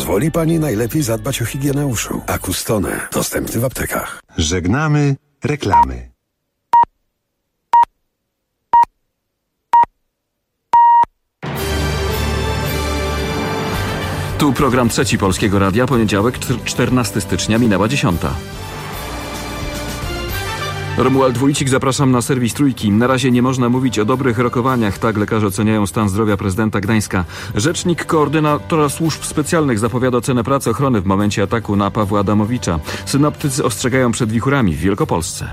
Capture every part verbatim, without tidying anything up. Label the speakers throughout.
Speaker 1: pozwoli Pani najlepiej zadbać o higienę uszu. Acustone. Dostępny w aptekach.
Speaker 2: Żegnamy reklamy.
Speaker 3: Tu program Trzeci Polskiego Radia, poniedziałek, czternastego stycznia, minęła dziesiąta. Romuald Wójcik, zapraszam na serwis Trójki. Na razie nie można mówić o dobrych rokowaniach, tak lekarze oceniają stan zdrowia prezydenta Gdańska. Rzecznik koordynatora służb specjalnych zapowiada ocenę pracy ochrony w momencie ataku na Pawła Adamowicza. Synoptycy ostrzegają przed wichurami w Wielkopolsce.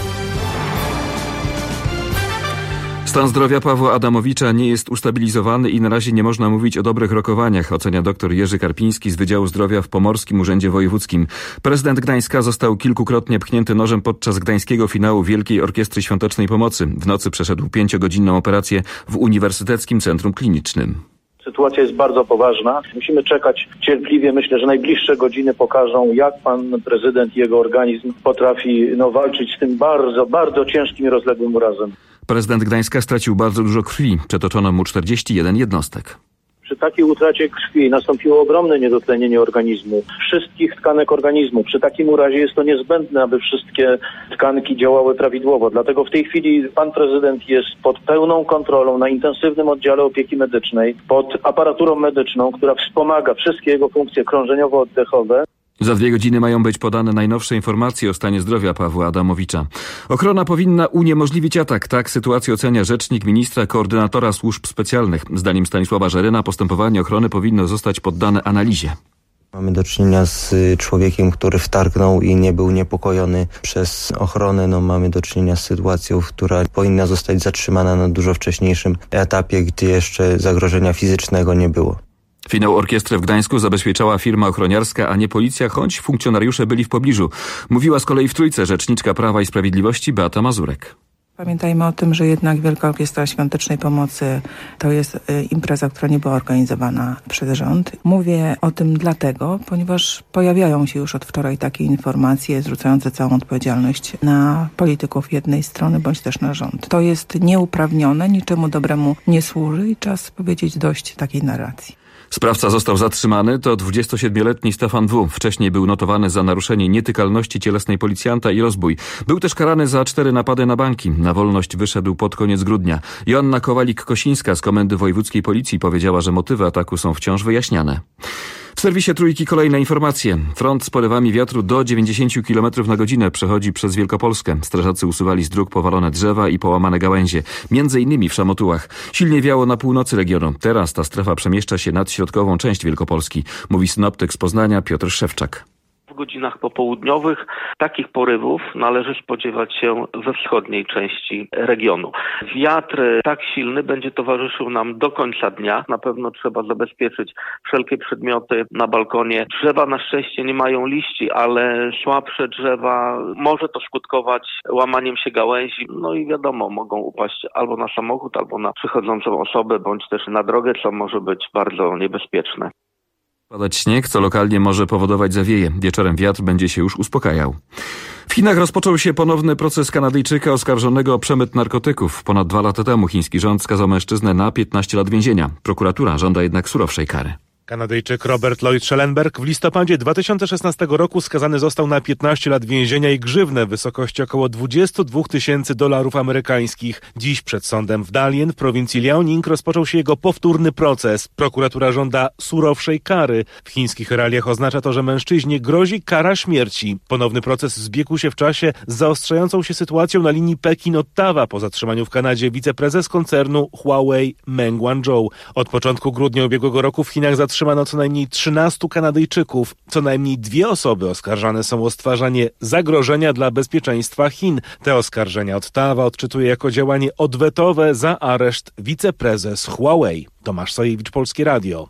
Speaker 3: Stan zdrowia Pawła Adamowicza nie jest ustabilizowany i na razie nie można mówić o dobrych rokowaniach, ocenia dr Jerzy Karpiński z Wydziału Zdrowia w Pomorskim Urzędzie Wojewódzkim. Prezydent Gdańska został kilkukrotnie pchnięty nożem podczas gdańskiego finału Wielkiej Orkiestry Świątecznej Pomocy. W nocy przeszedł pięciogodzinną operację w Uniwersyteckim Centrum Klinicznym.
Speaker 4: Sytuacja jest bardzo poważna. Musimy czekać cierpliwie. Myślę, że najbliższe godziny pokażą, jak pan prezydent i jego organizm potrafi no, walczyć z tym bardzo, bardzo ciężkim i rozległym urazem.
Speaker 3: Prezydent Gdańska stracił bardzo dużo krwi. Przetoczono mu czterdzieści jeden jednostek.
Speaker 4: Przy takiej utracie krwi nastąpiło ogromne niedotlenienie organizmu, wszystkich tkanek organizmu. Przy takim urazie jest to niezbędne, aby wszystkie tkanki działały prawidłowo. Dlatego w tej chwili pan prezydent jest pod pełną kontrolą na intensywnym oddziale opieki medycznej, pod aparaturą medyczną, która wspomaga wszystkie jego funkcje krążeniowo-oddechowe.
Speaker 3: Za dwie godziny mają być podane najnowsze informacje o stanie zdrowia Pawła Adamowicza. Ochrona powinna uniemożliwić atak. Tak sytuację ocenia rzecznik ministra koordynatora służb specjalnych. Zdaniem Stanisława Żeryna postępowanie ochrony powinno zostać poddane analizie.
Speaker 5: Mamy do czynienia z człowiekiem, który wtargnął i nie był niepokojony przez ochronę. No, mamy do czynienia z sytuacją, która powinna zostać zatrzymana na dużo wcześniejszym etapie, gdy jeszcze zagrożenia fizycznego nie było.
Speaker 3: Finał orkiestry w Gdańsku zabezpieczała firma ochroniarska, a nie policja, choć funkcjonariusze byli w pobliżu. Mówiła z kolei w Trójce rzeczniczka Prawa i Sprawiedliwości Beata Mazurek.
Speaker 6: Pamiętajmy o tym, że jednak Wielka Orkiestra Świątecznej Pomocy to jest impreza, która nie była organizowana przez rząd. Mówię o tym dlatego, ponieważ pojawiają się już od wczoraj takie informacje zrzucające całą odpowiedzialność na polityków jednej strony bądź też na rząd. To jest nieuprawnione, niczemu dobremu nie służy i czas powiedzieć dość takiej narracji.
Speaker 3: Sprawca został zatrzymany, to dwudziestosiedmioletni Stefan W. Wcześniej był notowany za naruszenie nietykalności cielesnej policjanta i rozbój. Był też karany za cztery napady na banki. Na wolność wyszedł pod koniec grudnia. Joanna Kowalik-Kosińska z Komendy Wojewódzkiej Policji powiedziała, że motywy ataku są wciąż wyjaśniane. W serwisie Trójki kolejne informacje. Front z porywami wiatru do dziewięćdziesiąt kilometrów na godzinę przechodzi przez Wielkopolskę. Strażacy usuwali z dróg powalone drzewa i połamane gałęzie. Między innymi w Szamotułach. Silnie wiało na północy regionu. Teraz ta strefa przemieszcza się nad środkową część Wielkopolski. Mówi synoptyk z Poznania Piotr Szewczak.
Speaker 7: W godzinach popołudniowych takich porywów należy spodziewać się we wschodniej części regionu. Wiatr tak silny będzie towarzyszył nam do końca dnia. Na pewno trzeba zabezpieczyć wszelkie przedmioty na balkonie. Drzewa na szczęście nie mają liści, ale słabsze drzewa może to skutkować łamaniem się gałęzi. No i wiadomo, mogą upaść albo na samochód, albo na przychodzącą osobę, bądź też na drogę, co może być bardzo niebezpieczne.
Speaker 3: Padać śnieg, co lokalnie może powodować zawieje. Wieczorem wiatr będzie się już uspokajał. W Chinach rozpoczął się ponowny proces Kanadyjczyka oskarżonego o przemyt narkotyków. Ponad dwa lata temu chiński rząd skazał mężczyznę na piętnaście lat więzienia. Prokuratura żąda jednak surowszej kary.
Speaker 8: Kanadyjczyk Robert Lloyd Schellenberg w listopadzie dwa tysiące szesnastego roku skazany został na piętnaście lat więzienia i grzywnę w wysokości około dwadzieścia dwa tysięcy dolarów amerykańskich. Dziś przed sądem w Dalian w prowincji Liaoning rozpoczął się jego powtórny proces. Prokuratura żąda surowszej kary. W chińskich realiach oznacza to, że mężczyźnie grozi kara śmierci. Ponowny proces zbiegł się w czasie z zaostrzającą się sytuacją na linii Pekin-Ottawa po zatrzymaniu w Kanadzie wiceprezes koncernu Huawei Meng Wanzhou. Od początku grudnia ubiegłego roku w Chinach zatrzymano Zatrzymano co najmniej trzynastu Kanadyjczyków. Co najmniej dwie osoby oskarżane są o stwarzanie zagrożenia dla bezpieczeństwa Chin. Te oskarżenia Ottawa odczytuje jako działanie odwetowe za areszt wiceprezes Huawei. Tomasz Sojewicz, Polskie Radio.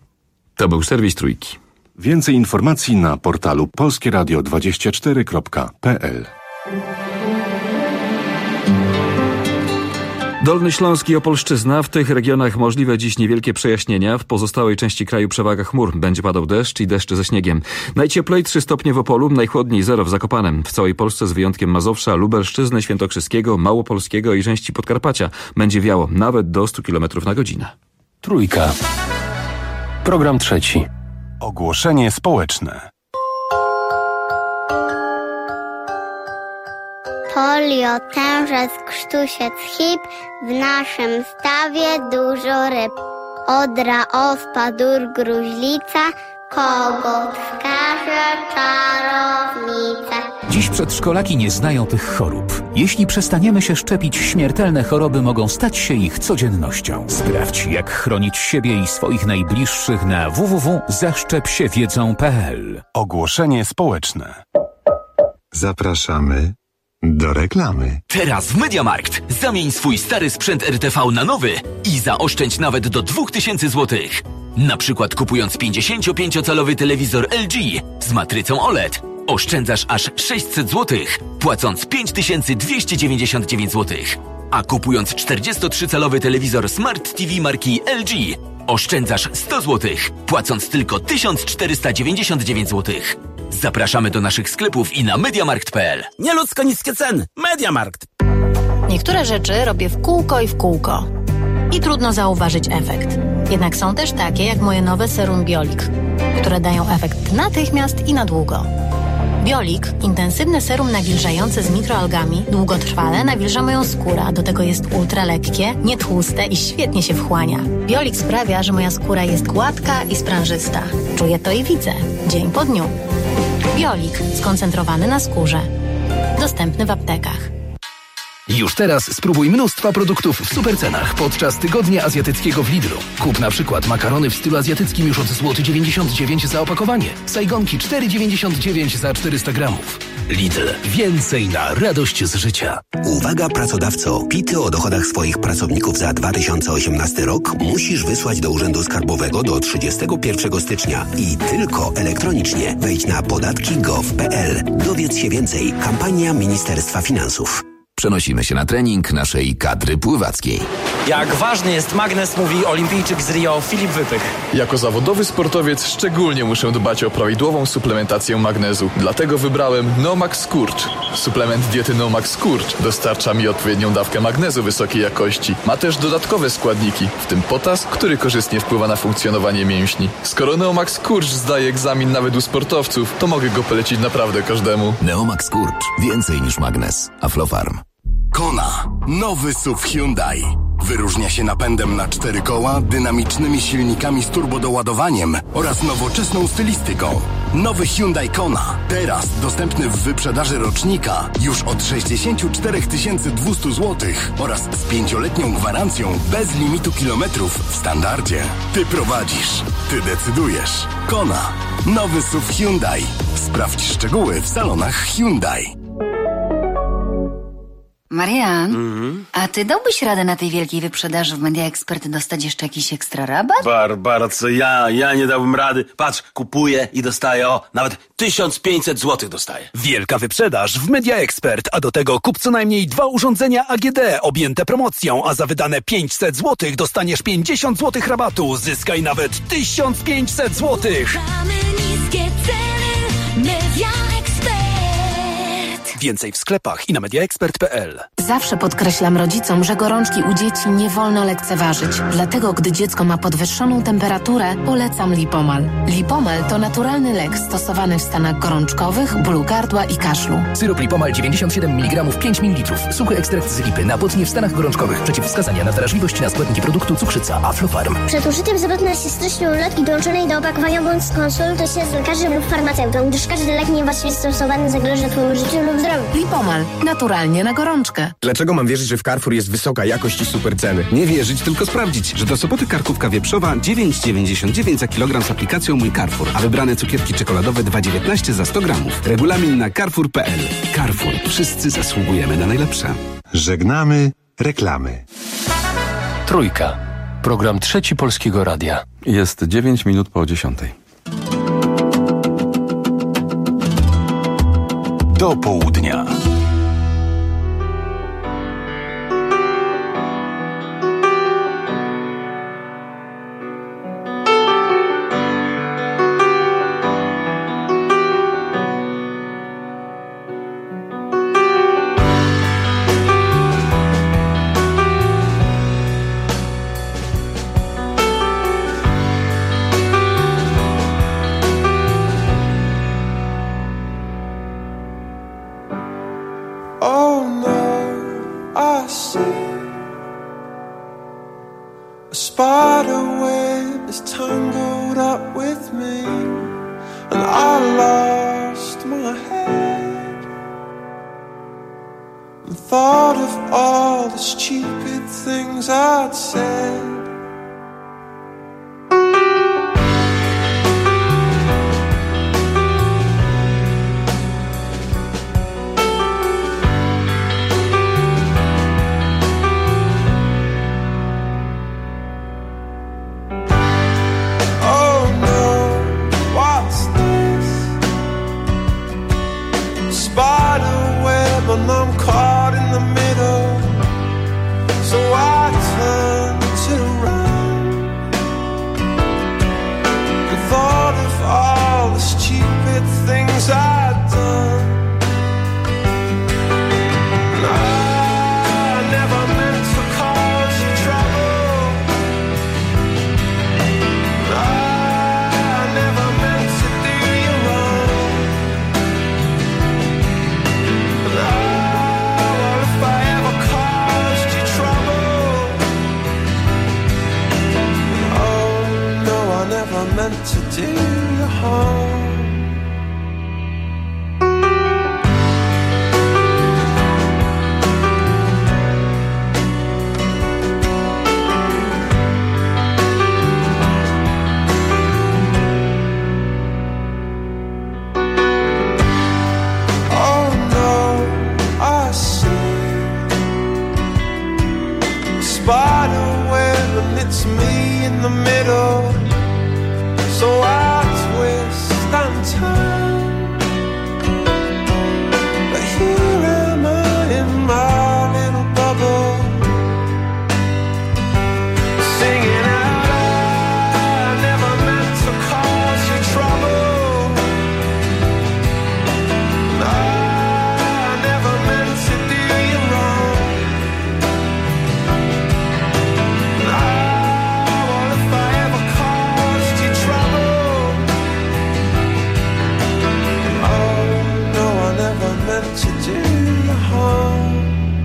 Speaker 3: To był serwis Trójki.
Speaker 2: Więcej informacji na portalu polskie radio dwadzieścia cztery kropka p l.
Speaker 3: Dolny Śląsk i Opolszczyzna. W tych regionach możliwe dziś niewielkie przejaśnienia. W pozostałej części kraju przewaga chmur. Będzie padał deszcz i deszcz ze śniegiem. Najcieplej trzy stopnie w Opolu, najchłodniej zero w Zakopanem. W całej Polsce z wyjątkiem Mazowsza, Lubelszczyzny, Świętokrzyskiego, Małopolskiego i części Podkarpacia będzie wiało nawet do stu kilometrów na godzinę.
Speaker 9: Trójka. Program trzeci.
Speaker 2: Ogłoszenie społeczne.
Speaker 9: Polio, tężec, krztusiec, hip, w naszym stawie dużo ryb. Odra, ospa, dur, gruźlica, kogut, wskaże czarownicę.
Speaker 10: Dziś przedszkolaki nie znają tych chorób. Jeśli przestaniemy się szczepić, śmiertelne choroby mogą stać się ich codziennością. Sprawdź, jak chronić siebie i swoich najbliższych na w w w kropka zaszczep się wiedzą kropka p l.
Speaker 2: Ogłoszenie społeczne. Zapraszamy do reklamy.
Speaker 11: Teraz w MediaMarkt zamień swój stary sprzęt R T V na nowy i zaoszczędź nawet do dwa tysiące złotych. Na przykład kupując pięćdziesięciopięciocalowy telewizor L G z matrycą O L E D oszczędzasz aż sześćset złotych, płacąc pięć tysięcy dwieście dziewięćdziesiąt dziewięć złotych. A kupując czterdziestotrzycalowy telewizor Smart T V marki L G oszczędzasz sto złotych, płacąc tylko tysiąc czterysta dziewięćdziesiąt dziewięć złotych. Zapraszamy do naszych sklepów i na mediamarkt kropka p l.
Speaker 12: Nieludzko niskie ceny. MediaMarkt.
Speaker 13: Niektóre rzeczy robię w kółko i w kółko. I trudno zauważyć efekt. Jednak są też takie jak moje nowe serum Biolik, które dają efekt natychmiast i na długo. Biolik, intensywne serum nawilżające z mikroalgami, długotrwale nawilża moją skórę, a do tego jest ultra lekkie, nietłuste i świetnie się wchłania. Biolik sprawia, że moja skóra jest gładka i sprężysta. Czuję to i widzę, dzień po dniu. Biolik, skoncentrowany na skórze. Dostępny w aptekach.
Speaker 14: Już teraz spróbuj mnóstwa produktów w supercenach podczas Tygodnia Azjatyckiego w Lidlu. Kup na przykład makarony w stylu azjatyckim już od złoty dziewięćdziesiąt dziewięć za opakowanie. Sajgonki cztery dziewięćdziesiąt dziewięć za czterysta gramów. Lidl. Więcej na radość z życia.
Speaker 15: Uwaga pracodawco! Pity o dochodach swoich pracowników za dwa tysiące osiemnasty rok musisz wysłać do Urzędu Skarbowego do trzydziestego pierwszego stycznia i tylko elektronicznie. Wejdź na podatki kropka gov kropka p l. Dowiedz się więcej. Kampania Ministerstwa Finansów.
Speaker 16: Przenosimy się na trening naszej kadry pływackiej.
Speaker 12: Jak ważny jest magnes, mówi olimpijczyk z Rio Filip Wypych.
Speaker 17: Jako zawodowy sportowiec szczególnie muszę dbać o prawidłową suplementację magnezu. Dlatego wybrałem Nomax Skurcz. Suplement diety Nomax Skurcz dostarcza mi odpowiednią dawkę magnezu wysokiej jakości. Ma też dodatkowe składniki, w tym potas, który korzystnie wpływa na funkcjonowanie mięśni. Skoro Neomax Skurcz zdaje egzamin nawet u sportowców, to mogę go polecić naprawdę każdemu.
Speaker 16: Neomax Skurcz. Więcej niż magnes. Aflofarm.
Speaker 18: Kona. Nowy S U V Hyundai. Wyróżnia się napędem na cztery koła, dynamicznymi silnikami z turbodoładowaniem oraz nowoczesną stylistyką. Nowy Hyundai Kona. Teraz dostępny w wyprzedaży rocznika już od sześćdziesiąt cztery tysiące dwieście złotych oraz z pięcioletnią gwarancją bez limitu kilometrów w standardzie. Ty prowadzisz. Ty decydujesz. Kona. Nowy S U V Hyundai. Sprawdź szczegóły w salonach Hyundai.
Speaker 19: Marian, mm-hmm. a ty dałbyś radę na tej wielkiej wyprzedaży w Media Expert dostać jeszcze jakiś ekstra rabat?
Speaker 12: Barbara, co ja? Ja nie dałbym rady. Patrz, kupuję i dostaję, o, nawet tysiąc pięćset złotych dostaję.
Speaker 14: Wielka wyprzedaż w Media Expert, a do tego kup co najmniej dwa urządzenia A G D objęte promocją, a za wydane pięćset złotych dostaniesz pięćdziesiąt złotych rabatu. Zyskaj nawet tysiąc pięćset złotych.
Speaker 20: Mamy niskie ceny, Media Expert.
Speaker 14: Więcej w sklepach i na mediaexpert kropka p l.
Speaker 13: Zawsze podkreślam rodzicom, że gorączki u dzieci nie wolno lekceważyć. Dlatego, gdy dziecko ma podwyższoną temperaturę, polecam Lipomal. Lipomal to naturalny lek stosowany w stanach gorączkowych, bólu gardła i kaszlu.
Speaker 14: Syrop Lipomal dziewięćdziesiąt siedem miligramów pięć mililitrów. Suchy ekstrakt z lipy na potnie w stanach gorączkowych. Przeciwwskazania na wrażliwość na składniki produktu cukrzyca Aflofarm.
Speaker 9: Przed użyciem zwrotna się stycznej ulotki dołączonej do opakowania bądź skonsultuj się z lekarzem lub farmaceutą, gdyż każdy lek niewłaściwie stosowany zagroży twojemu życiu lub zdrowiu.
Speaker 13: Lipomal. Naturalnie na gorączkę.
Speaker 21: Dlaczego mam wierzyć, że w Carrefour jest wysoka jakość i super ceny?
Speaker 22: Nie wierzyć, tylko sprawdzić, że do Sopoty karkówka wieprzowa dziewięć dziewięćdziesiąt dziewięć za kilogram z aplikacją Mój Carrefour, a wybrane cukierki czekoladowe dwa dziewiętnaście za sto gramów. Regulamin na carrefour kropka p l. Carrefour. Wszyscy zasługujemy na najlepsze.
Speaker 2: Żegnamy reklamy.
Speaker 23: Trójka. Program Trzeci Polskiego Radia.
Speaker 3: Jest dziewięć minut po dziesiątej.
Speaker 2: Do południa.
Speaker 1: home. Spider web and it's me in the middle, so I twist and turn, but here am I in my little bubble, singing out I never meant to cause you trouble, no, I never meant to do you wrong. To do you harm.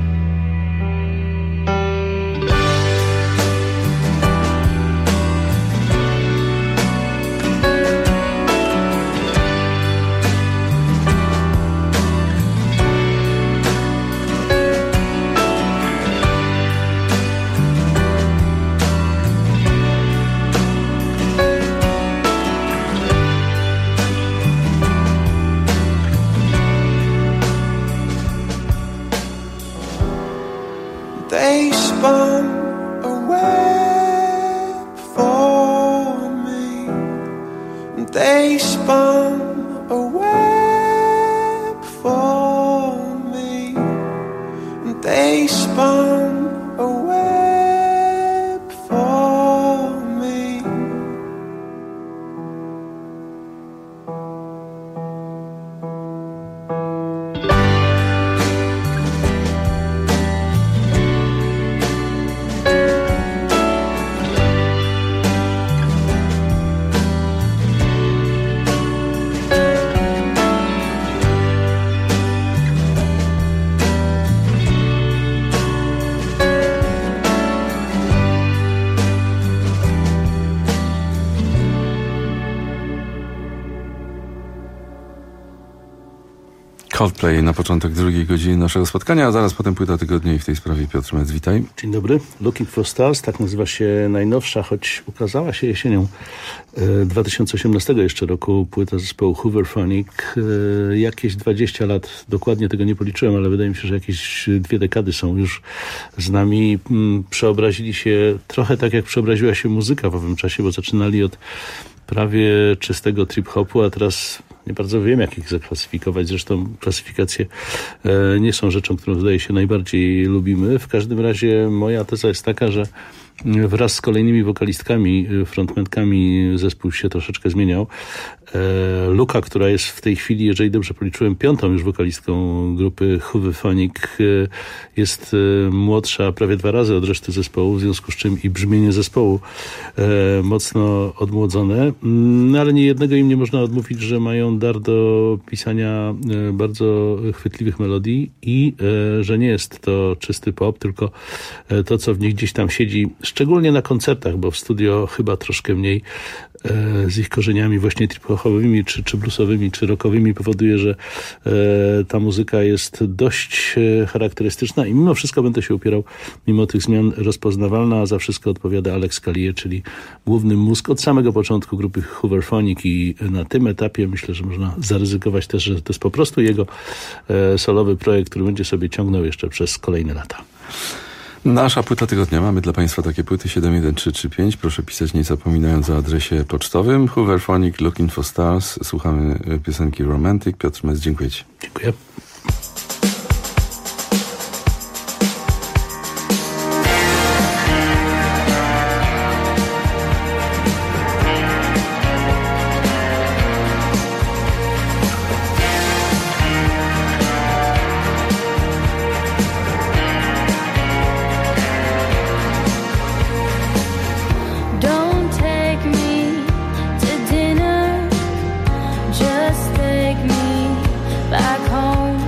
Speaker 1: They spun a web for me. They spun a web for me. They spun a web for me.
Speaker 3: Coldplay na początek drugiej godziny naszego spotkania, a zaraz potem płyta tygodnia i w tej sprawie Piotr Mec, witaj.
Speaker 4: Dzień dobry. Looking for Stars, tak nazywa się najnowsza, choć ukazała się jesienią dwa tysiące osiemnastego jeszcze roku płyta zespołu Hooverphonic. Jakieś dwadzieścia lat, dokładnie tego nie policzyłem, ale wydaje mi się, że jakieś dwie dekady są już z nami. Przeobrazili się trochę tak, jak przeobraziła się muzyka w owym czasie, bo zaczynali od prawie czystego trip-hopu, a teraz nie bardzo wiem, jak ich zaklasyfikować. Zresztą klasyfikacje e, nie są rzeczą, którą wydaje się najbardziej lubimy. W każdym razie moja teza jest taka, że wraz z kolejnymi wokalistkami, frontmenkami zespół się troszeczkę zmieniał. E, Luka, która jest w tej chwili, jeżeli dobrze policzyłem, piątą już wokalistką grupy Hooverphonic, e, jest e, młodsza prawie dwa razy od reszty zespołu, w związku z czym i brzmienie zespołu e, mocno odmłodzone. No, ale nie jednego im nie można odmówić, że mają dar do pisania e, bardzo chwytliwych melodii i e, że nie jest to czysty pop, tylko e, to, co w nich gdzieś tam siedzi, szczególnie na koncertach, bo w studio chyba troszkę mniej, e, z ich korzeniami właśnie trip-hopowymi, czy, czy bluesowymi, czy rockowymi powoduje, że e, ta muzyka jest dość e, charakterystyczna i mimo wszystko będę się upierał, mimo tych zmian, rozpoznawalna, a za wszystko odpowiada Alex Callier, czyli główny mózg od samego początku grupy Hooverphonic i na tym etapie myślę, że można zaryzykować też, że to jest po prostu jego e, solowy projekt, który będzie sobie ciągnął jeszcze przez kolejne lata.
Speaker 3: Nasza płyta tygodnia. Mamy dla Państwa takie płyty siedem jeden trzy trzy pięć. Proszę pisać nie zapominając o adresie pocztowym. Hooverphonic, Looking for Stars. Słuchamy piosenki Romantic. Piotr Mec, dziękuję Ci.
Speaker 4: Dziękuję.
Speaker 20: Back home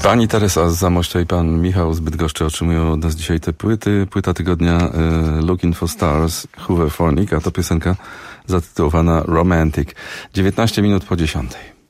Speaker 5: Pani Teresa z Zamościa i pan Michał z Bydgoszczy otrzymują od nas dzisiaj te płyty. Płyta tygodnia y, Looking for Stars, Hooverphonic, a to piosenka zatytułowana Romantic. dziewiętnaście minut po dziesiątej.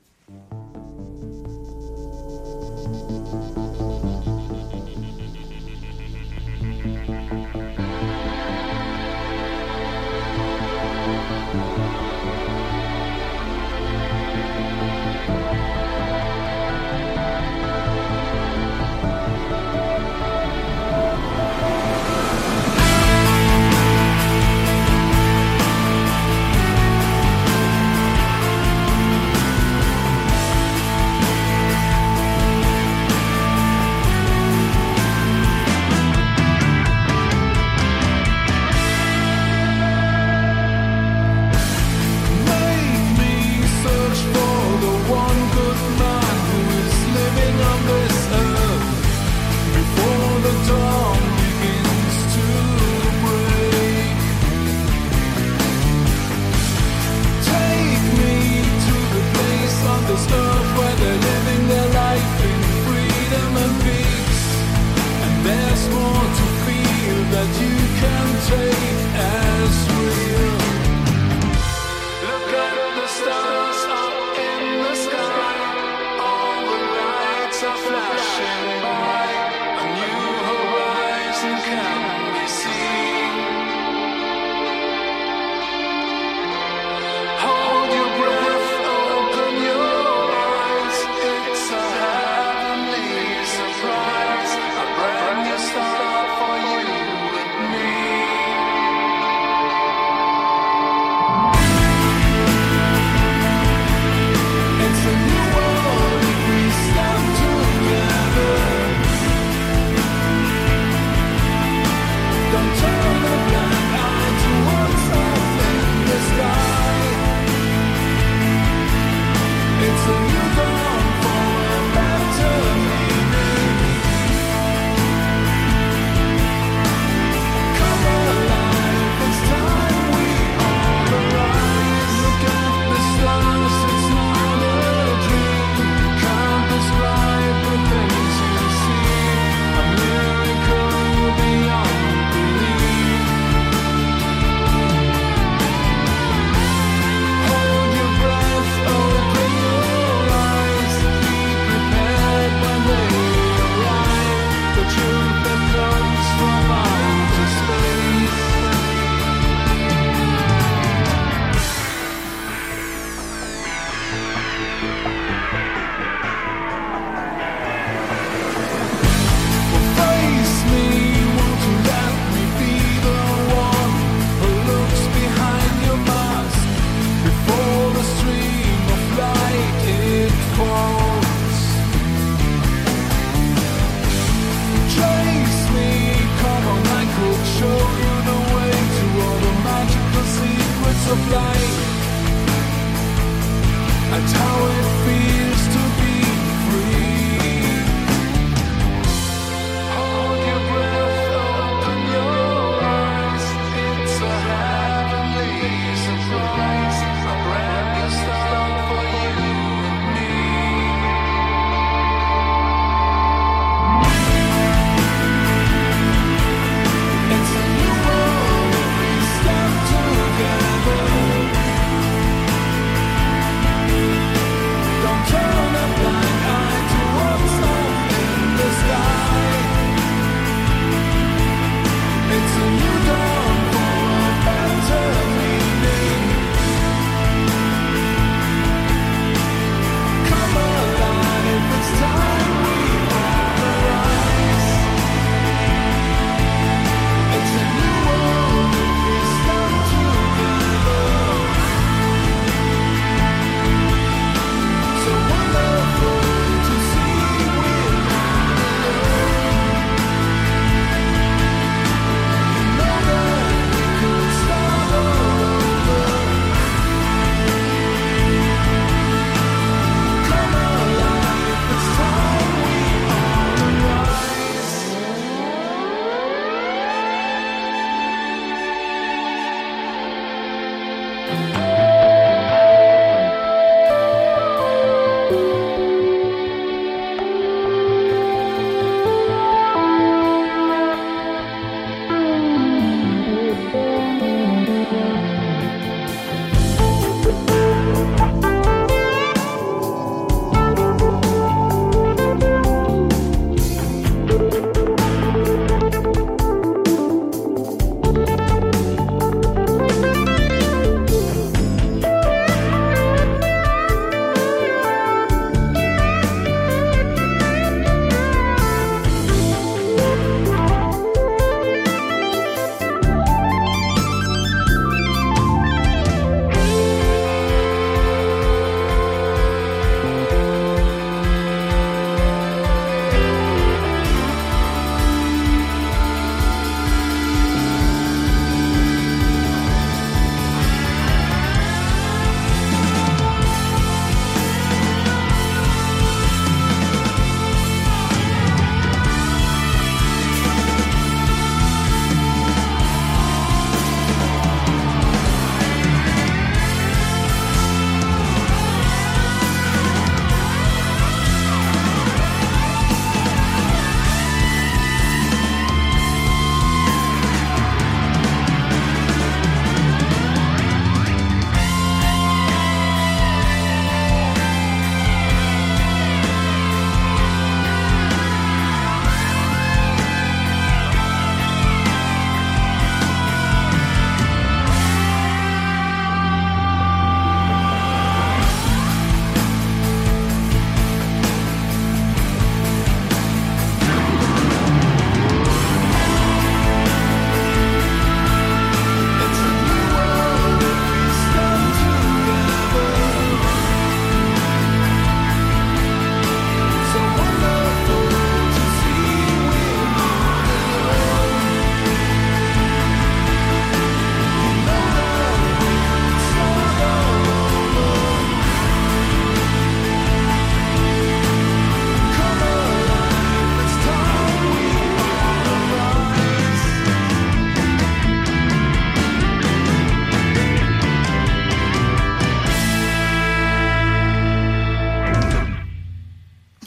Speaker 1: It's a new world if we stand together.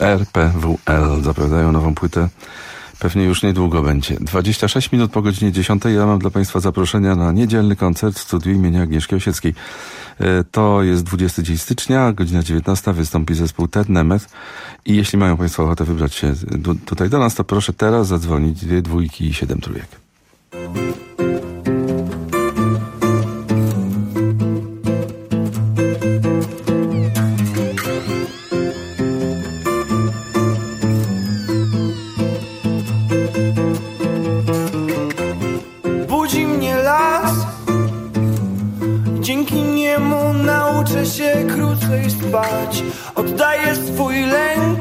Speaker 5: R P W L. Zapowiadają nową płytę. Pewnie już niedługo będzie. dwadzieścia sześć minut po godzinie dziesiątej. Ja mam dla Państwa zaproszenia na niedzielny koncert w studiu imienia Agnieszki Osieckiej. To jest dwudziesty dzień stycznia, godzina dziewiętnasta. Wystąpi zespół Ted Nemeth. I jeśli mają Państwo ochotę wybrać się tutaj do nas, to proszę teraz zadzwonić dwie dwójki i siedem trójek.
Speaker 1: Budzi mnie las, dzięki niemu nauczę się krócej spać. Oddaję swój lęk,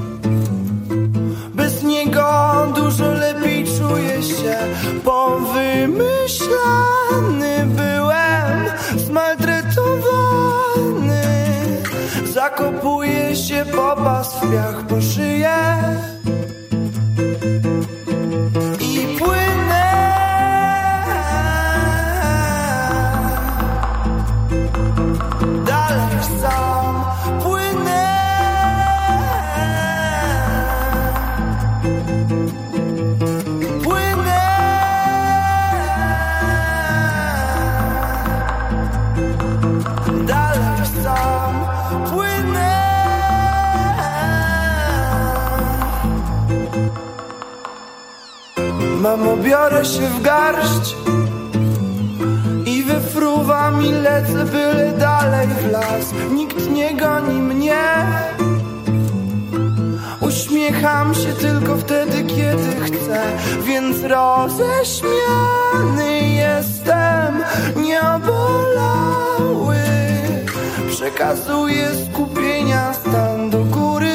Speaker 1: bez niego dużo lepiej czuję się. Powymyślany byłem, zmaltretowany. Zakopuję się po pas w piach, po szyję i płynę. Dalej sam płynę. Płynę. Dalej sam płynę. Mamo, biorę się w garść i wyfruwam i lecę byle dalej w las. Nikt nie goni mnie. Uśmiecham się tylko wtedy, kiedy chcę. Więc roześmiany jestem, nieobolały. Przekazuję skupienia stan do góry.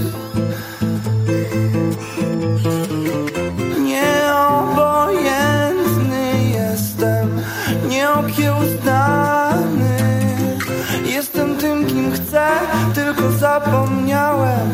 Speaker 1: Nieobojętny jestem, nieokiełznany. Jestem tym, kim chcę, tylko zapomniałem.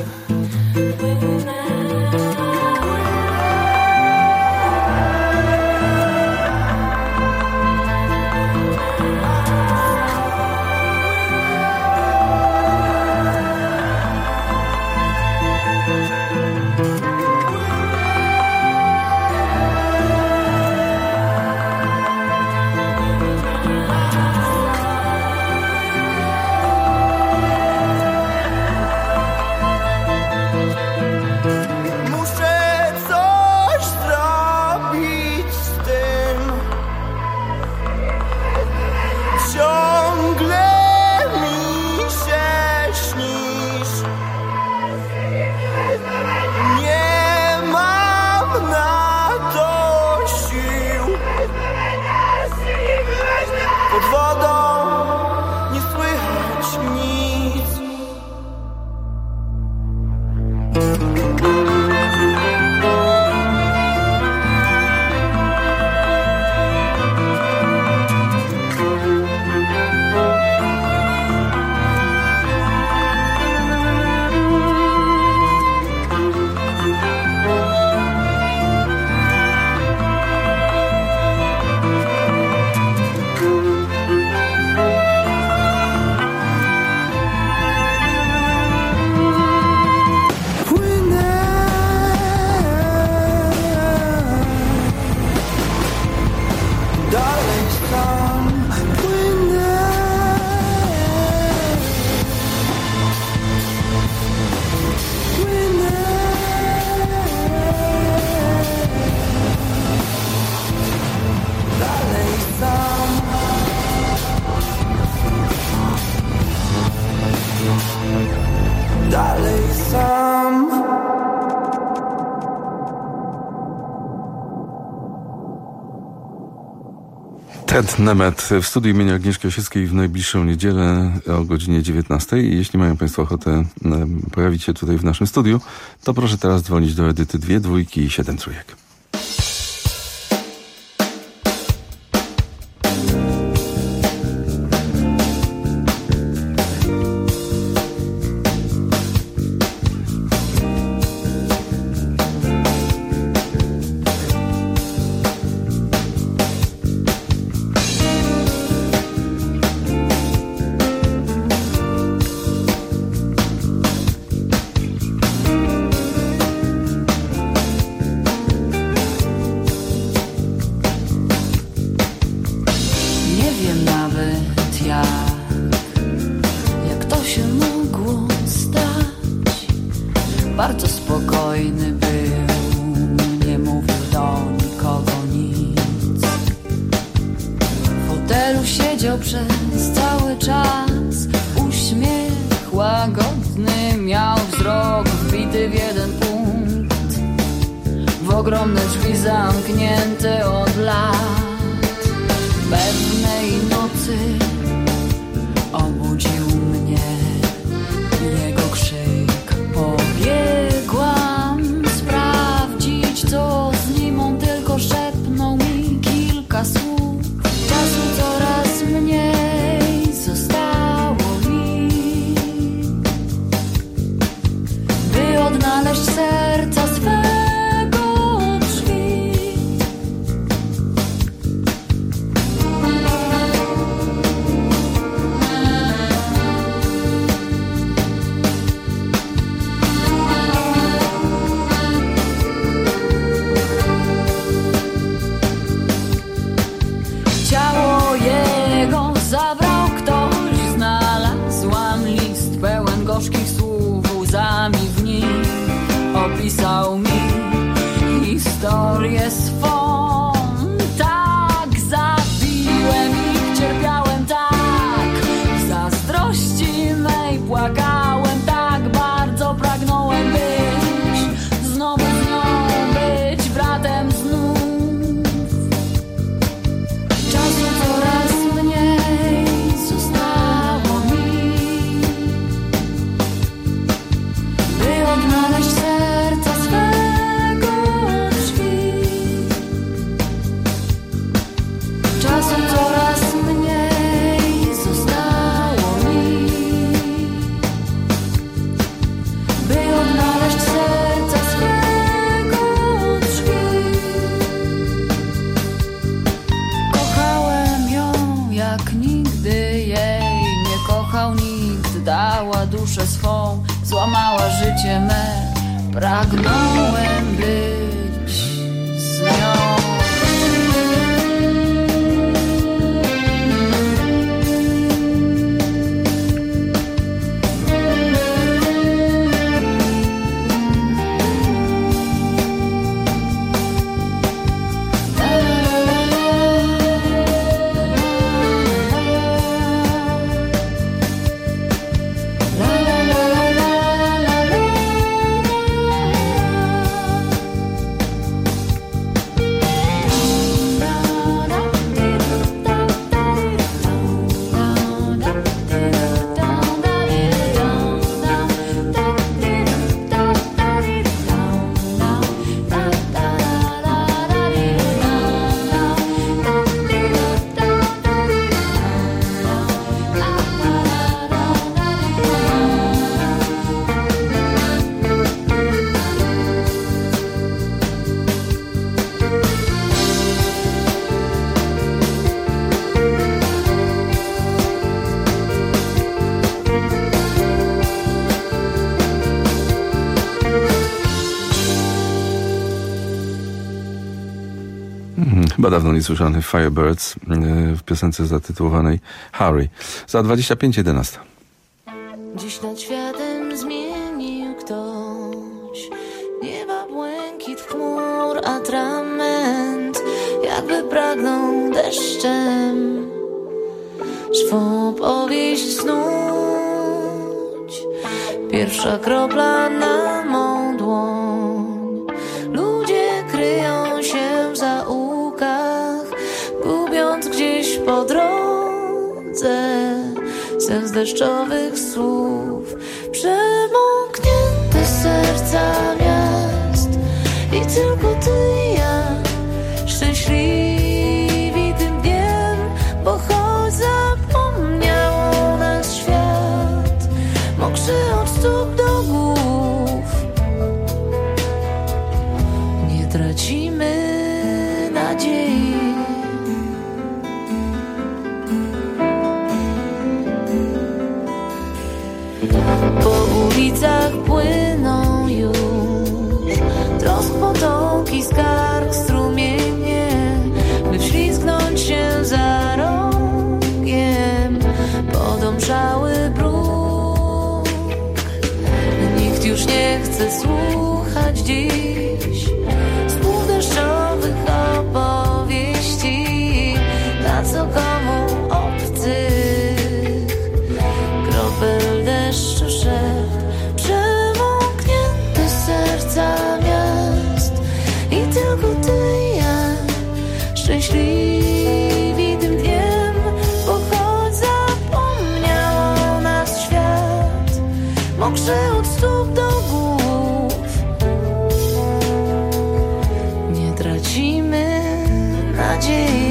Speaker 1: Dalej sam.
Speaker 5: Ted Nemeth w studiu imienia Agnieszki Osieckiej w najbliższą niedzielę o godzinie dziewiętnastej. I jeśli mają Państwo ochotę pojawić się tutaj w naszym studiu, to proszę teraz dzwonić do Edyty dwie dwójki i siedem trójek.
Speaker 6: że przez cały czas uśmiech łagodny miał wzrok wbity w jeden punkt, w ogromne drzwi zamknięte od lat. Pewnej nocy obudził mnie jego krzyk. Pobiegłam sprawdzić, co z nim, on tylko szepnął mi kilka słów. Czasu coraz mniej zostało mi, by odnaleźć serca swe. Zabrał ktoś, znalazłam list pełen gorzkich słów, łzami w nim opisał mi historię swą. Tak zabiłem ich, cierpiałem tak, w zazdrości mej płakałem tak, bardzo pragnąłem być znowu z nią, być bratem znów. Czasu coraz odnaleźć serca swego drzwi. Czasem coraz mniej zostało mi, by odnaleźć serca swego drzwi. Kochałem ją jak nigdy jej nie kochał nikt, dała duszę swą, złamała życie me, pragnąłem być z nią.
Speaker 5: Chyba dawno niesłyszany Firebirds w piosence zatytułowanej Harry. Za dwadzieścia pięć jedenaście.
Speaker 6: Dziś nad światem zmienił ktoś nieba błękit chmur, atrament, jakby pragnął deszczem swą powieść snuć. Pierwsza kropla na mą dłoń, ludzie kryją się w zaułkach, gubiąc gdzieś po drodze sens deszczowych słów. Przemoknięte serca miast i tylko ty i ja szczęśliwi tym dniem, bo choć zapomniał nas świat, mokrzy od stóp do głów, nie tracimy nadziei. Po ulicach płyną już trosk potoki, skarg, strumienie, by wślizgnąć się za rogiem podążały bruk. Nikt już nie chce słuchać dziś słów deszczowych opowieści, na co komu obcy szczęśliwi tym dniem, bo choć zapomniał nas świat, mokrzy od stóp do głów, nie tracimy nadziei.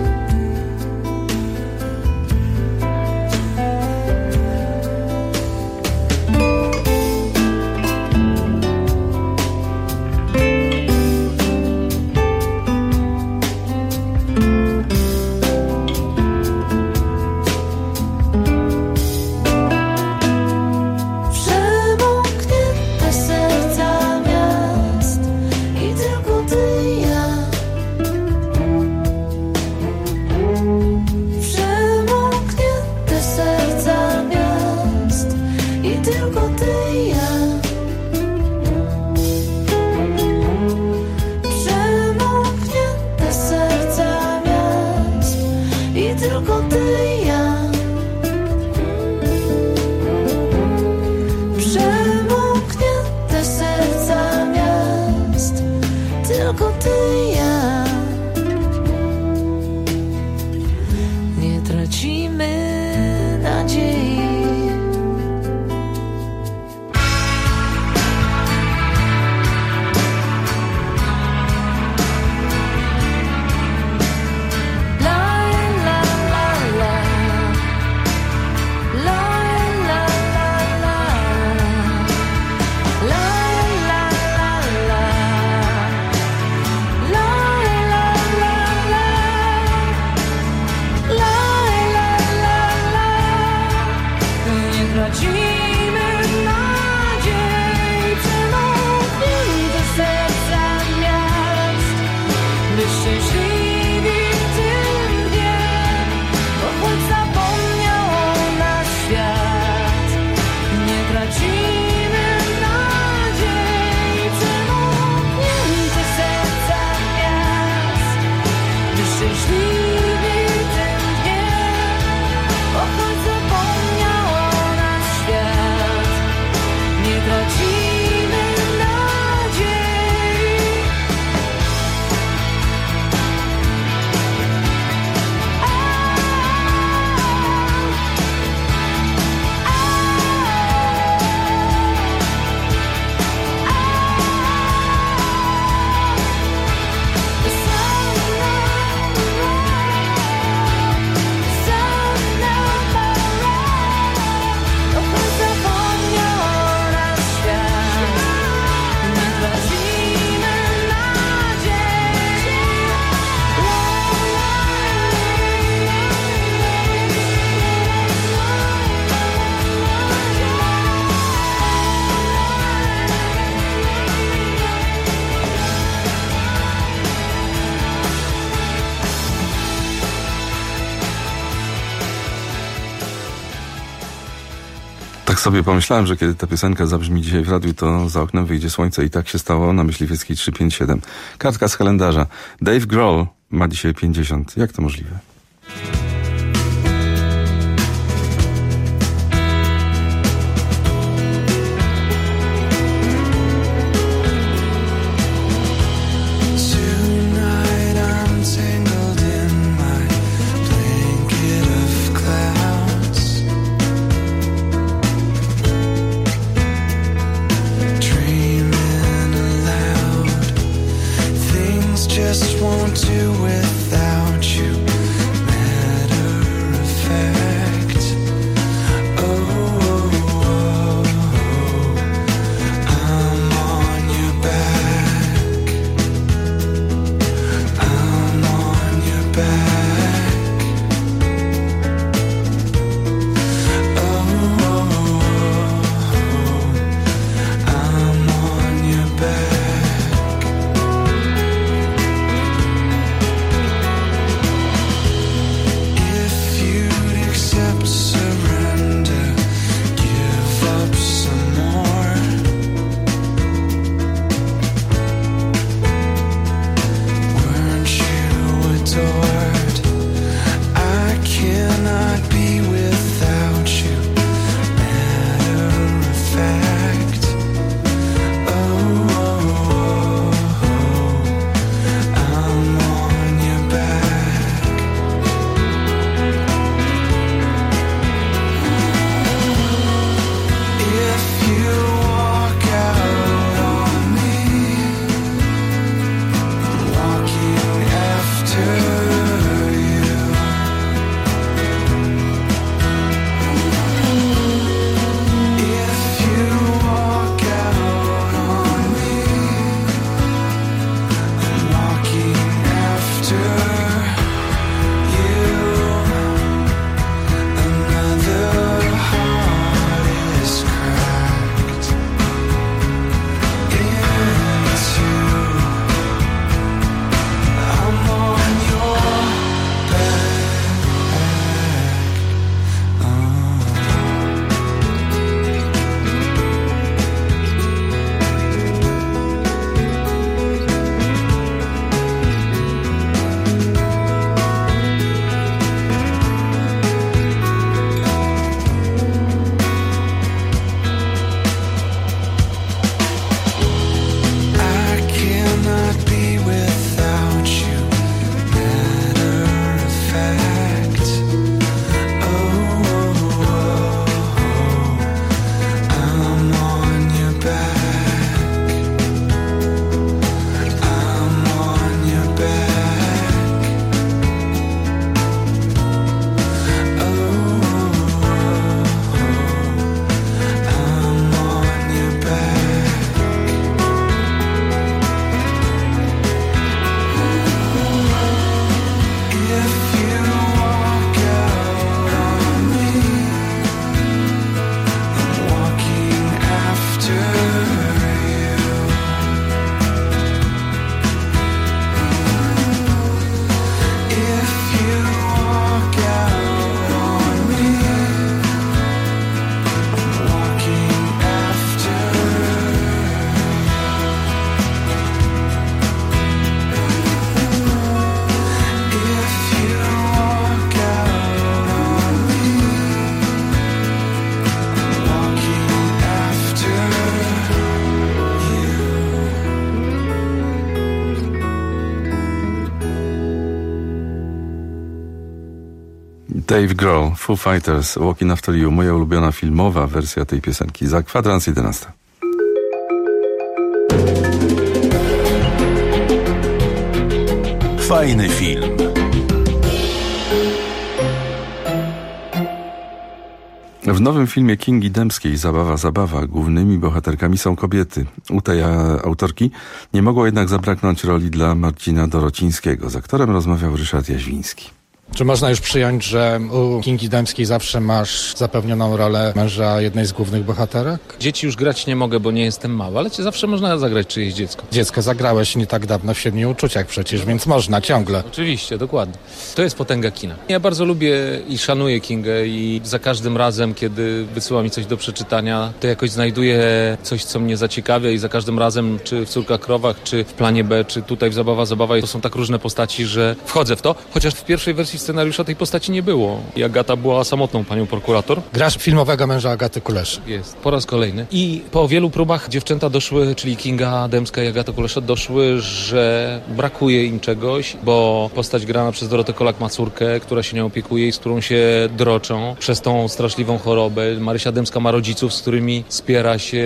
Speaker 5: Tak sobie pomyślałem, że kiedy ta piosenka zabrzmi dzisiaj w radiu, to za oknem wyjdzie słońce i tak się stało na Myśliwieckiej trzysta pięćdziesiąt siedem. Kartka z kalendarza. Dave Grohl ma dzisiaj pięćdziesiąt. Jak to możliwe?
Speaker 1: Just won't do without you. Matter of fact. Oh, oh, oh, I'm on your back. I'm on your back. Oh, oh, oh, I'm on your back.
Speaker 5: Dave Grohl, Foo Fighters, Walking After You, moja ulubiona filmowa wersja tej piosenki. Za kwadrans jedenasta.
Speaker 2: Fajny film.
Speaker 5: W nowym filmie Kingi Dębskiej Zabawa, zabawa głównymi bohaterkami są kobiety. U tej autorki nie mogło jednak zabraknąć roli dla Marcina Dorocińskiego, z aktorem rozmawiał Ryszard Jaźwiński.
Speaker 7: Czy można już przyjąć, że u Kingi Dębskiej zawsze masz zapewnioną rolę męża jednej z głównych bohaterek?
Speaker 8: Dzieci już grać nie mogę, bo nie jestem mały, ale cię zawsze można zagrać czyjeś dziecko.
Speaker 7: Dziecko zagrałeś nie tak dawno w Siedmiu uczuciach przecież, więc można ciągle.
Speaker 8: Oczywiście, dokładnie. To jest potęga kina. Ja bardzo lubię i szanuję Kingę i za każdym razem, kiedy wysyła mi coś do przeczytania, to jakoś znajduję coś, co mnie zaciekawia i za każdym razem, czy w Córkach Krowach, czy w Planie B, czy tutaj w Zabawa, zabawa, to są tak różne postaci, że wchodzę w to, chociaż w pierwszej wersji scenariusza tej postaci nie było. I Agata była samotną panią prokurator.
Speaker 7: Grasz filmowego męża Agaty Kuleszy.
Speaker 8: Jest, po raz kolejny. I po wielu próbach dziewczęta doszły, czyli Kinga Dębska i Agata Kulesza doszły, że brakuje im czegoś, bo postać grana przez Dorotę Kolak ma córkę, która się nią opiekuje i z którą się droczą przez tą straszliwą chorobę. Marysia Dębska ma rodziców, z którymi spiera się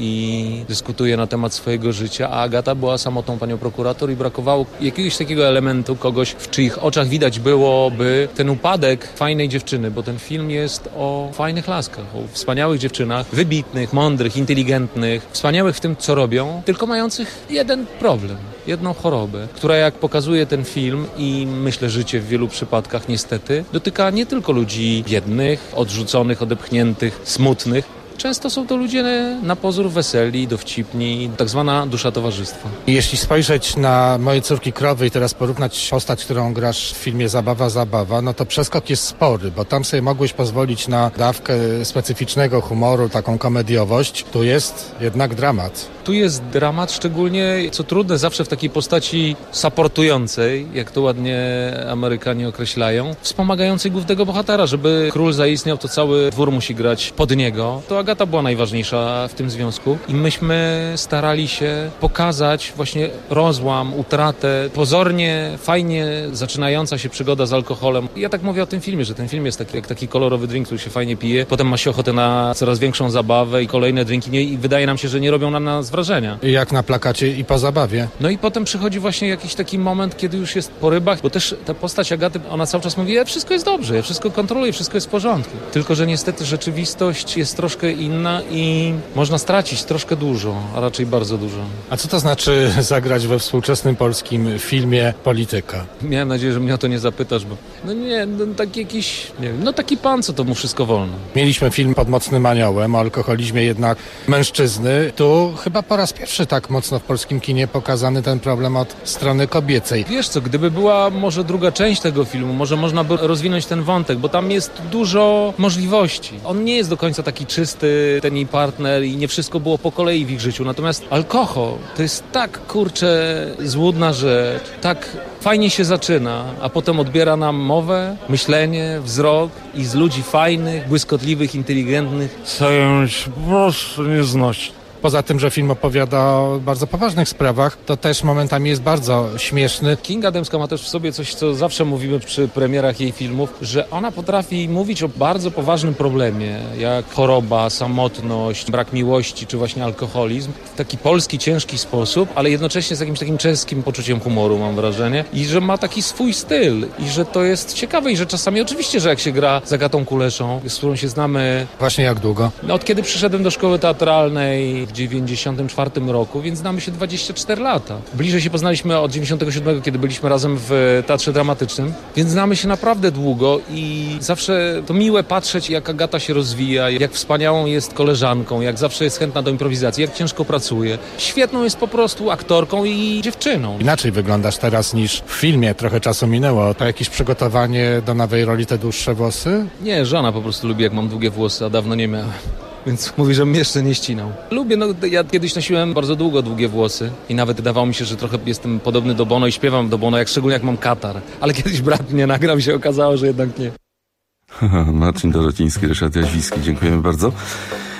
Speaker 8: i dyskutuje na temat swojego życia, a Agata była samotną panią prokurator i brakowało jakiegoś takiego elementu, kogoś, w czyich oczach widać byłoby ten upadek fajnej dziewczyny, bo ten film jest o fajnych laskach, o wspaniałych dziewczynach, wybitnych, mądrych, inteligentnych, wspaniałych w tym, co robią, tylko mających jeden problem, jedną chorobę, która, jak pokazuje ten film i myślę życie w wielu przypadkach niestety, dotyka nie tylko ludzi biednych, odrzuconych, odepchniętych, smutnych. Często są to ludzie na pozór weseli, dowcipni, tak zwana dusza towarzystwa.
Speaker 7: Jeśli spojrzeć na Moje córki krowy i teraz porównać postać, którą grasz w filmie Zabawa, zabawa, no to przeskok jest spory, bo tam sobie mogłeś pozwolić na dawkę specyficznego humoru, taką komediowość. Tu jest jednak dramat.
Speaker 8: Tu jest dramat, szczególnie, co trudne, zawsze w takiej postaci supportującej, jak to ładnie Amerykanie określają, wspomagającej głównego bohatera. Żeby król zaistniał, to cały dwór musi grać pod niego. To Agata była najważniejsza w tym związku i myśmy starali się pokazać właśnie rozłam, utratę, pozornie, fajnie zaczynająca się przygoda z alkoholem. Ja tak mówię o tym filmie, że ten film jest taki, jak taki kolorowy drink, który się fajnie pije, potem ma się ochotę na coraz większą zabawę i kolejne drinki nie, i wydaje nam się, że nie robią na nas wrażenia.
Speaker 7: Jak na plakacie i po zabawie.
Speaker 8: No i potem przychodzi właśnie jakiś taki moment, kiedy już jest po rybach, bo też ta postać Agaty, ona cały czas mówi, ja wszystko jest dobrze, ja wszystko kontroluję, wszystko jest w porządku. Tylko że niestety rzeczywistość jest troszkę inna i można stracić troszkę dużo, a raczej bardzo dużo.
Speaker 7: A co to znaczy zagrać we współczesnym polskim filmie polityka?
Speaker 8: Miałem nadzieję, że mnie o to nie zapytasz, bo no nie, no taki jakiś, nie wiem, no taki pan, co to mu wszystko wolno.
Speaker 7: Mieliśmy film Pod mocnym aniołem o alkoholizmie jednak mężczyzny. Tu chyba po raz pierwszy tak mocno w polskim kinie pokazany ten problem od strony kobiecej.
Speaker 8: Wiesz co, gdyby była może druga część tego filmu, może można by rozwinąć ten wątek, bo tam jest dużo możliwości. On nie jest do końca taki czysty, ten jej partner i nie wszystko było po kolei w ich życiu. Natomiast alkohol to jest tak, kurczę, złudna rzecz, tak fajnie się zaczyna, a potem odbiera nam mowę, myślenie, wzrok i z ludzi fajnych, błyskotliwych, inteligentnych stają się po prostu nieznośni.
Speaker 7: Poza tym, że film opowiada o bardzo poważnych sprawach, to też momentami jest bardzo śmieszny.
Speaker 8: Kinga Dębska ma też w sobie coś, co zawsze mówimy przy premierach jej filmów, że ona potrafi mówić o bardzo poważnym problemie, jak choroba, samotność, brak miłości, czy właśnie alkoholizm, w taki polski, ciężki sposób, ale jednocześnie z jakimś takim czeskim poczuciem humoru, mam wrażenie, i że ma taki swój styl, i że to jest ciekawe, i że czasami oczywiście, że jak się gra z Agatą Kuleszą, z którą się znamy...
Speaker 7: Właśnie jak długo?
Speaker 8: No, od kiedy przyszedłem do szkoły teatralnej w dziewięćdziesiątym czwartym roku, więc znamy się dwadzieścia cztery lata. Bliżej się poznaliśmy od dziewięćdziesiątego siódmego, kiedy byliśmy razem w Teatrze Dramatycznym, więc znamy się naprawdę długo i zawsze to miłe patrzeć, jak Agata się rozwija, jak wspaniałą jest koleżanką, jak zawsze jest chętna do improwizacji, jak ciężko pracuje. Świetną jest po prostu aktorką i dziewczyną.
Speaker 7: Inaczej wyglądasz teraz niż w filmie, trochę czasu minęło. To jakieś przygotowanie do nowej roli, te dłuższe włosy?
Speaker 8: Nie, żona po prostu lubi, jak mam długie włosy, a dawno nie miałem. Więc mówi, że mnie jeszcze nie ścinał. Lubię, no ja kiedyś nosiłem bardzo długo długie włosy i nawet wydawało mi się, że trochę jestem podobny do Bono i śpiewam do Bono, jak szczególnie jak mam katar. Ale kiedyś brat mnie nagrał i się okazało, że jednak nie.
Speaker 5: Marcin Dorociński, Ryszard Jaźwiński, dziękujemy bardzo.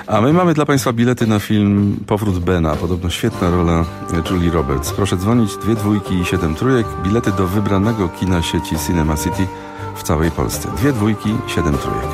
Speaker 5: A my mamy dla Państwa bilety na film Powrót Bena. Podobno świetna rola Julie Roberts. Proszę dzwonić, dwie dwójki i siedem trójek. Bilety do wybranego kina sieci Cinema City w całej Polsce. Dwie dwójki, siedem trójek.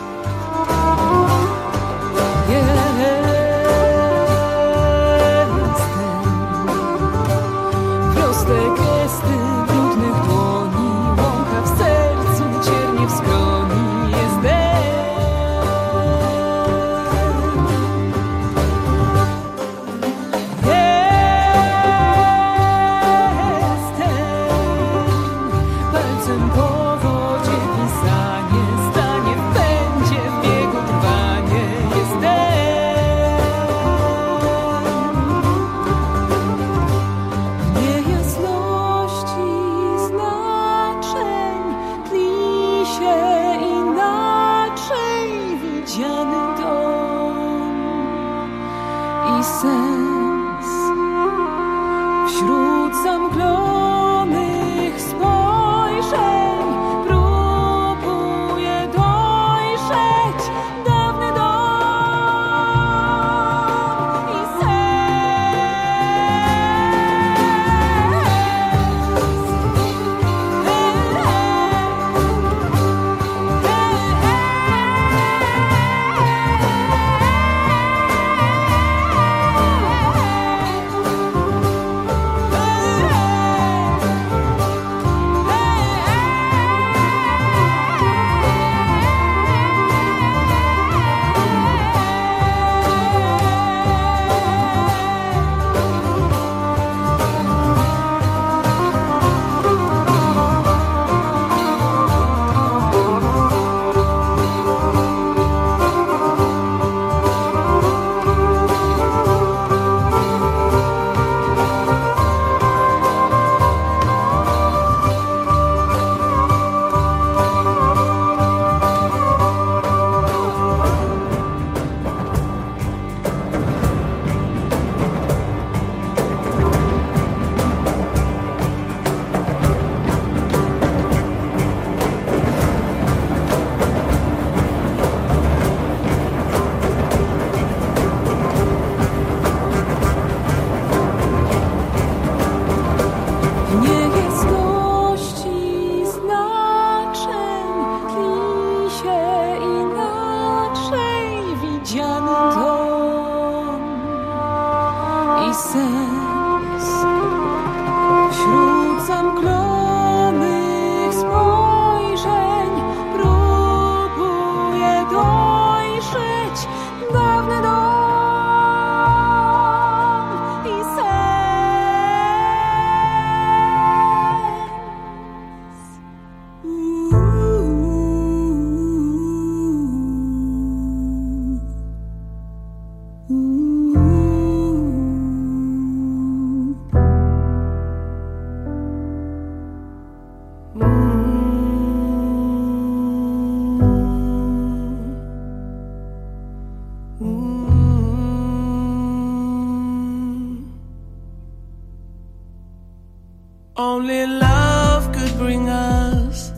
Speaker 1: Only love could bring us,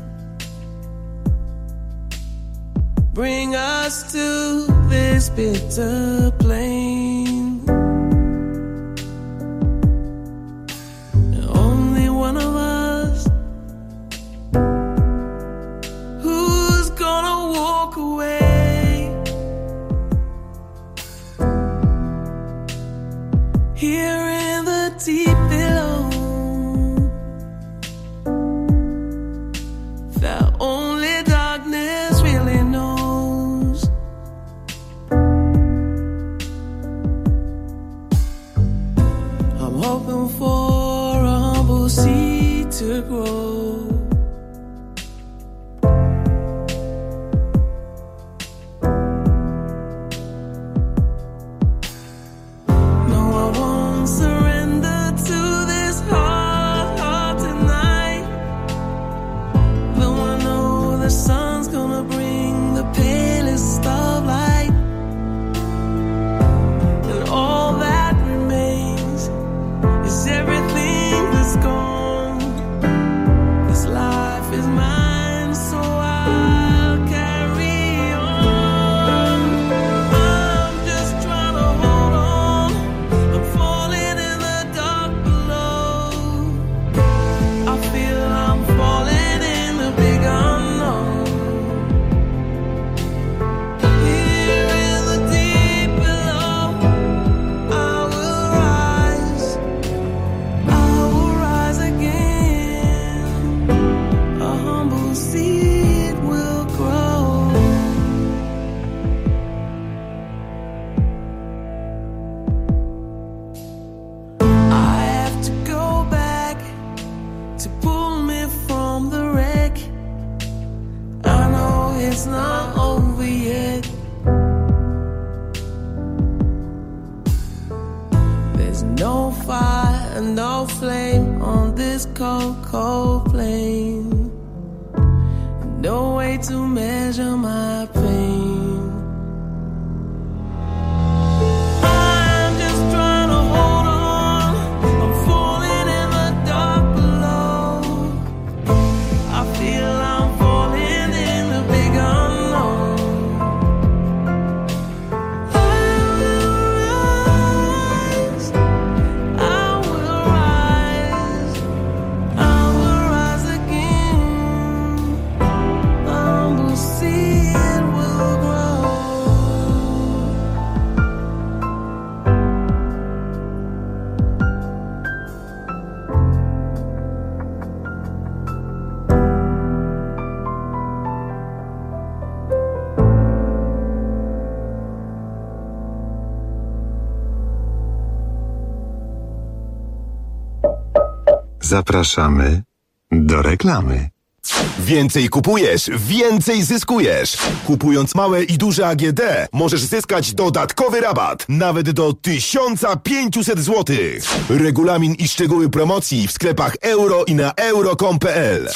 Speaker 1: bring us to this bitter plain. Only one of us who's gonna walk away. Here in the deep below, that only darkness really knows. I'm hoping for a humble seed to grow. No, I won't surrender to this hard heart tonight. Though I know the sun's gonna bring the palest of light, and all that remains is everything that's gone. This life is mine, so I'll carry on. I'm no flame on this cold, cold flame. No way to measure my pain. I'm just trying to hold on. I'm falling in the dark below. I feel I'm falling in the big unknown. I will rise. I will rise. I will rise again. Humble seed will grow.
Speaker 2: Zapraszamy do reklamy.
Speaker 10: Więcej kupujesz, więcej zyskujesz. Kupując małe i duże A G D możesz zyskać dodatkowy rabat, nawet do tysiąc pięćset złotych. Regulamin i szczegóły promocji w sklepach euro i na euro kropka com kropka p l.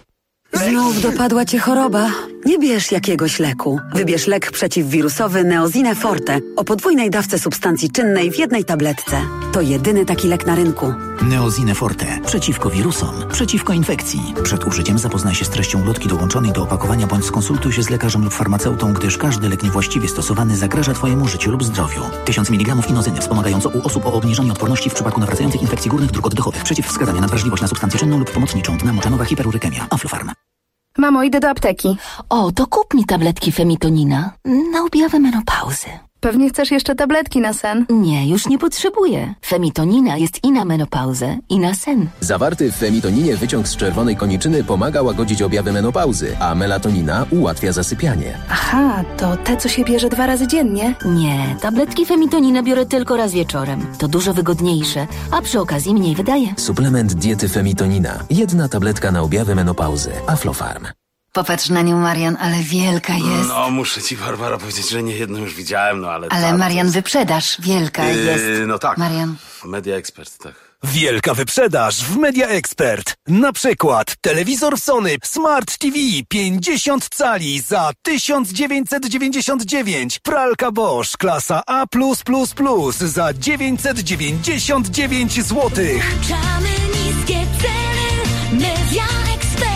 Speaker 11: Znów dopadła cię choroba? Nie bierz jakiegoś leku. Wybierz lek przeciwwirusowy Neozine Forte o podwójnej dawce substancji czynnej w jednej tabletce. To jedyny taki lek na rynku.
Speaker 15: Neozine Forte. Przeciwko wirusom. Przeciwko infekcji. Przed użyciem zapoznaj się z treścią ulotki dołączonej do opakowania bądź skonsultuj się z lekarzem lub farmaceutą, gdyż każdy lek niewłaściwie stosowany zagraża Twojemu życiu lub zdrowiu. tysiąc miligramów inozyny wspomagająco u osób o obniżeniu odporności w przypadku nawracających infekcji górnych dróg oddechowych. Przeciwwskazania na wrażliwość na substancję czynną lub pomocniczą. Namoczanowa hiperurykemia. Aflofarm.
Speaker 24: Mamo, idę do apteki. O, to kup mi tabletki Femitonina na objawy menopauzy. Pewnie chcesz jeszcze tabletki na sen? Nie, już nie potrzebuję. Femitonina jest i na menopauzę, i na sen.
Speaker 25: Zawarty w femitoninie wyciąg z czerwonej koniczyny pomaga łagodzić objawy menopauzy, a melatonina ułatwia zasypianie.
Speaker 24: Aha, to te, co się bierze dwa razy dziennie? Nie, tabletki Femitonina biorę tylko raz wieczorem. To dużo wygodniejsze, a przy okazji mniej wydaje.
Speaker 25: Suplement diety Femitonina. Jedna tabletka na objawy menopauzy. Aflofarm.
Speaker 19: Popatrz na nią, Marian, ale wielka jest.
Speaker 12: No, muszę ci, Barbara, powiedzieć, że nie jedną już widziałem, no ale...
Speaker 19: Ale
Speaker 12: ta,
Speaker 19: Marian,
Speaker 12: jest...
Speaker 19: wyprzedaż, wielka
Speaker 12: yy,
Speaker 19: jest.
Speaker 12: No tak,
Speaker 19: Marian.
Speaker 12: Media Expert, tak.
Speaker 26: Wielka wyprzedaż w Media Expert. Na przykład telewizor Sony Smart T V pięćdziesiąt cali za tysiąc dziewięćset dziewięćdziesiąt dziewięć. Pralka Bosch klasa A plus plus plus za dziewięćset dziewięćdziesiąt dziewięć złotych.
Speaker 20: Włączamy niskie ceny. Media Expert.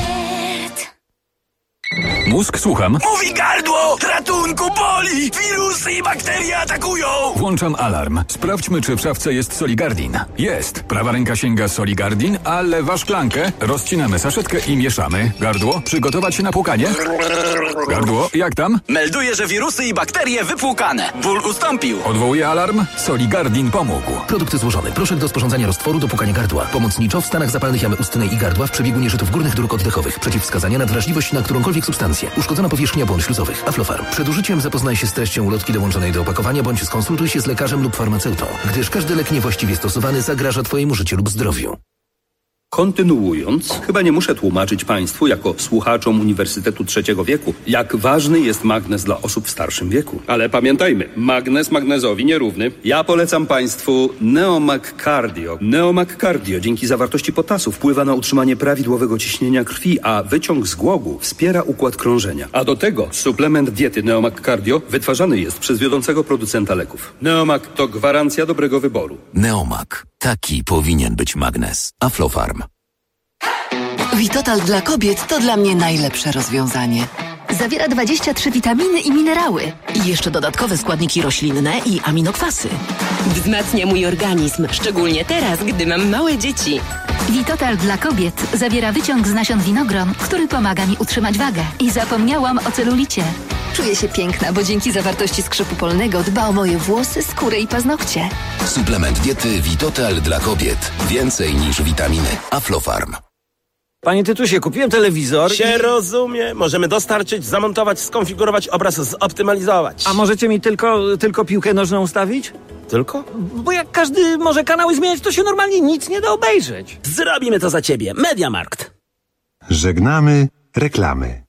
Speaker 27: Mózg, słucham.
Speaker 10: Mówi gardło! Ratunku, boli! Wirusy i bakterie atakują!
Speaker 27: Włączam alarm. Sprawdźmy, czy w szafce jest Soligardin. Jest. Prawa ręka sięga Soligardin, a lewa szklankę. Rozcinamy saszetkę i mieszamy. Gardło, przygotować się na płukanie. Gardło, jak tam?
Speaker 28: Melduję, że wirusy i bakterie wypłukane. Ból ustąpił.
Speaker 27: Odwołuję alarm. Soligardin pomógł.
Speaker 14: Produkt złożony. Proszek do sporządzania roztworu do płukania gardła. Pomocniczo w stanach zapalnych jamy ustnej i gardła w przebiegu nieżytów górnych dróg oddechowych. Przeciwwskazania na wrażliwość na którąkolwiek substancję. Uszkodzona powierzchnia błon śluzowych. Aflofarm. Przed użyciem zapoznaj się z treścią ulotki dołączonej do opakowania bądź skonsultuj się z lekarzem lub farmaceutą, gdyż każdy lek niewłaściwie stosowany zagraża Twojemu życiu lub zdrowiu.
Speaker 29: Kontynuując, chyba nie muszę tłumaczyć Państwu, jako słuchaczom Uniwersytetu Trzeciego Wieku, jak ważny jest magnez dla osób w starszym wieku. Ale pamiętajmy, magnez magnezowi nierówny. Ja polecam Państwu Neomag Cardio. Neomag Cardio dzięki zawartości potasu wpływa na utrzymanie prawidłowego ciśnienia krwi, a wyciąg z głogu wspiera układ krążenia. A do tego suplement diety Neomag Cardio wytwarzany jest przez wiodącego producenta leków. Neomag to gwarancja dobrego wyboru.
Speaker 16: Neomag. Taki powinien być magnez. Aflofarm.
Speaker 30: Witotal dla kobiet to dla mnie najlepsze rozwiązanie. Zawiera dwadzieścia trzy witaminy i minerały. I jeszcze dodatkowe składniki roślinne i aminokwasy.
Speaker 31: Wzmacnia mój organizm, szczególnie teraz, gdy mam małe dzieci.
Speaker 13: Witotal dla kobiet zawiera wyciąg z nasion winogron, który pomaga mi utrzymać wagę. I zapomniałam o celulicie.
Speaker 30: Czuję się piękna, bo dzięki zawartości skrzypu polnego dba o moje włosy, skórę i paznokcie.
Speaker 16: Suplement diety Vitotal dla kobiet. Więcej niż witaminy. Aflofarm.
Speaker 32: Panie Tytusie, kupiłem telewizor
Speaker 12: Się
Speaker 32: i...
Speaker 12: rozumie. Możemy dostarczyć, zamontować, skonfigurować, obraz zoptymalizować.
Speaker 32: A możecie mi tylko, tylko piłkę nożną ustawić?
Speaker 12: Tylko?
Speaker 32: Bo jak każdy może kanały zmieniać, to się normalnie nic nie da obejrzeć.
Speaker 12: Zrobimy to za ciebie. Mediamarkt.
Speaker 2: Żegnamy reklamy.